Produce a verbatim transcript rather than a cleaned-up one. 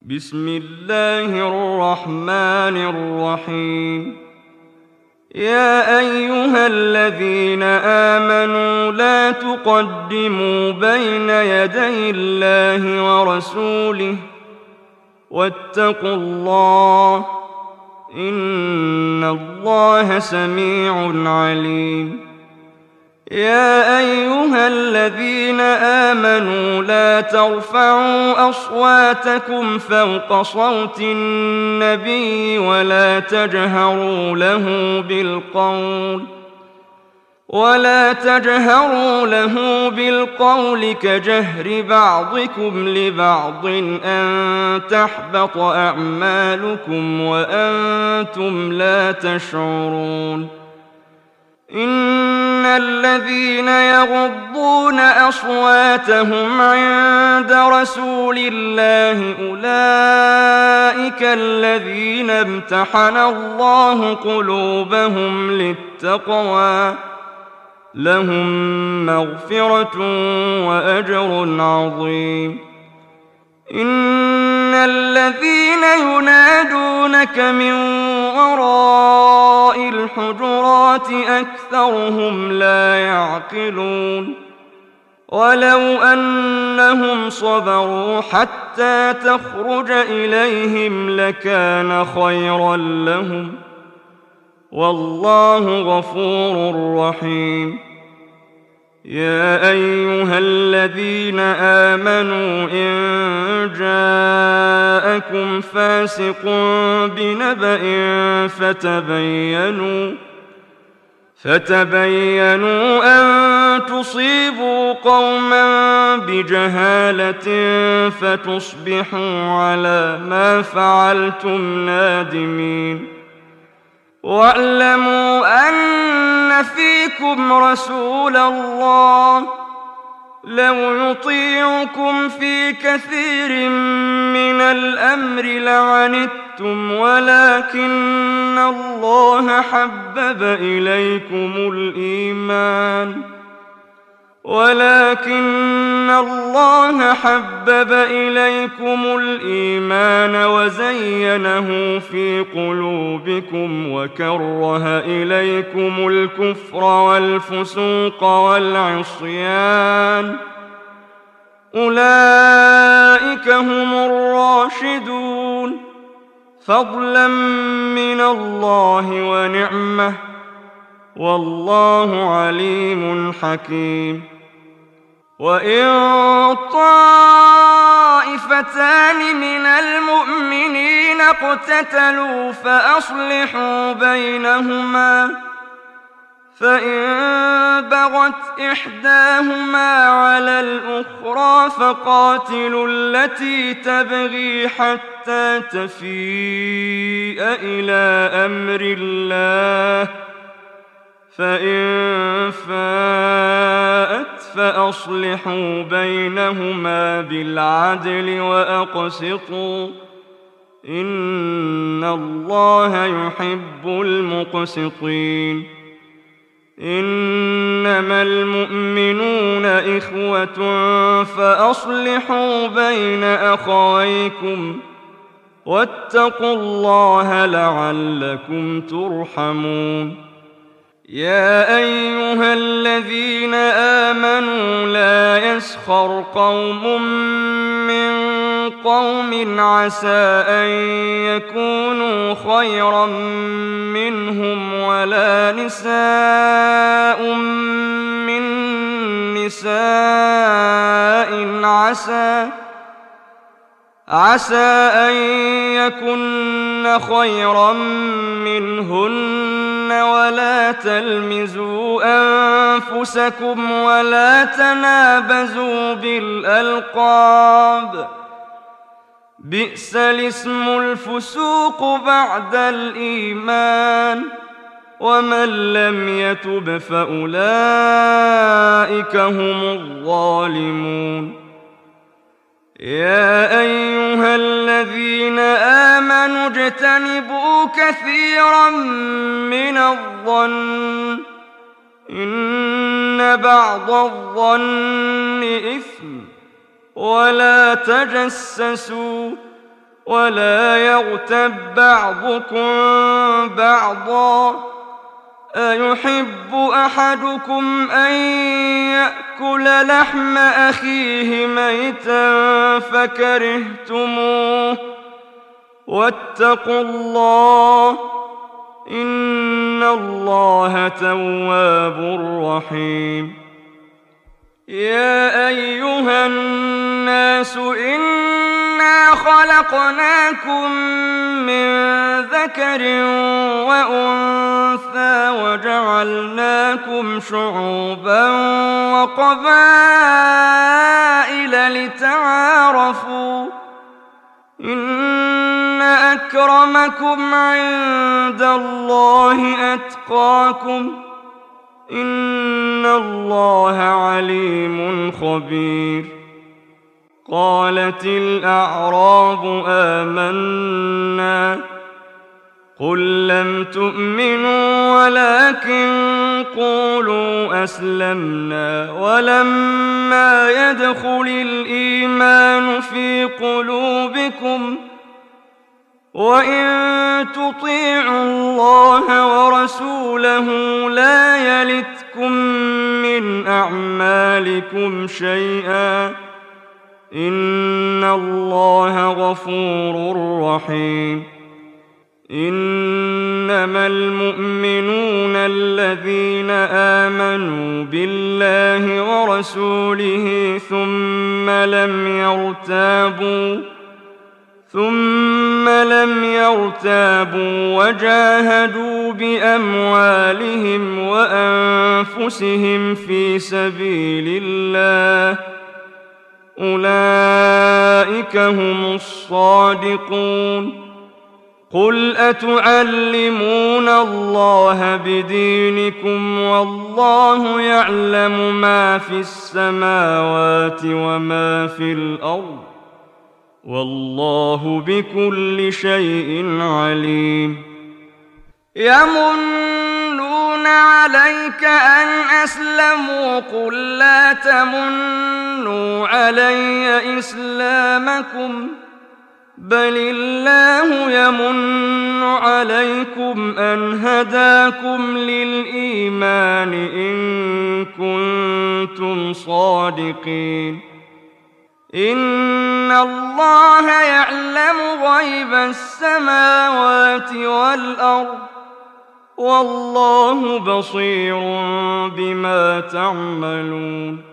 بسم الله الرحمن الرحيم. يا أيها الذين آمنوا لا تقدموا بين يدي الله ورسوله واتقوا الله إن الله سميع عليم. يا أيها الذين آمنوا لا ترفعوا أصواتكم فوق صوت النبي ولا تجهروا له بالقول ولا تجهروا له بالقول كجهر بعضكم لبعض أن تحبط أعمالكم وأنتم لا تشعرون. إن الذين يغضون أصواتهم عند رسول الله أولئك الذين امتحن الله قلوبهم للتقوى لهم مغفرة وأجر عظيم. إن الذين ينادونك من وراء الحجرات أكثرهم لا يعقلون. ولو أنهم صبروا حتى تخرج إليهم لكان خيرا لهم والله غفور رحيم. يا أيها الذين آمنوا إن جاءكم فاسق بنبأ فتبينوا فتبينوا أن تصيبوا قوما بجهالة فتصبحوا على ما فعلتم نادمين. واعلموا أن فيكم رسول الله لو يطيعكم في كثير من الأمر لعنتم ولكن الله حبب إليكم الإيمان ولكن الله حبب إليكم الإيمان وزينه في قلوبكم وكره إليكم الكفر والفسوق والعصيان أولئك هم الراشدون فضلا من الله ونعمة والله عليم حكيم. وإن طائفتان من المؤمنين اقتتلوا فأصلحوا بينهما فإن بغت إحداهما على الأخرى فقاتلوا التي تبغي حتى تفيء إلى أمر الله فإن فاءت فأصلحوا بينهما بالعدل وأقسطوا إن الله يحب المقسطين. إنما المؤمنون إخوة فأصلحوا بين أخويكم واتقوا الله لعلكم ترحمون. يا أيها الذين آمنوا لا يسخر قوم من قوم عسى أن يكونوا خيرا منهم ولا نساء من نساء عسى عسى أن يكن خيرا منهن ولا تلمزوا أنفسكم ولا تنابزوا بالألقاب بئس الاسم الفسوق بعد الإيمان ومن لم يتب فأولئك هم الظالمون. يا أيها الذين آمنوا اجتنبوا كثيرا من الظن إن بعض الظن إثم ولا تجسسوا ولا يغتب بعضكم بعضا أيحب أحدكم أن يأكل لحم أخيه ميتا فكرهتموه واتقوا الله إن الله تواب رحيم يا أيها الناس إنا خلقناكم من ذكر وأنثى وجعلناكم شعوبا وقبائل لتعارفوا إن أكرمكم عند الله أتقاكم إن الله عليم خبير قالت الأعراب آمنا قل لم تؤمنوا ولكن قولوا أسلمنا ولما يدخل الإيمان في قلوبكم وإن تطيعوا الله ورسوله لا يلتكم من أعمالكم شيئا إن الله غفور رحيم إنما المؤمنون الذين آمنوا بالله ورسوله ثم لم يرتابوا ثم لم يرتابوا وجاهدوا بأموالهم وأنفسهم في سبيل الله أولئك هم الصادقون قل أتعلمون الله بدينكم والله يعلم ما في السماوات وما في الأرض والله بكل شيء عليم يمنون عليك أن أسلموا قل لا تمنوا علي إسلامكم بل الله يمن عليكم أن هداكم للإيمان إن كنتم صادقين إن الله يعلم غيب السماوات والأرض والله بصير بما تعملون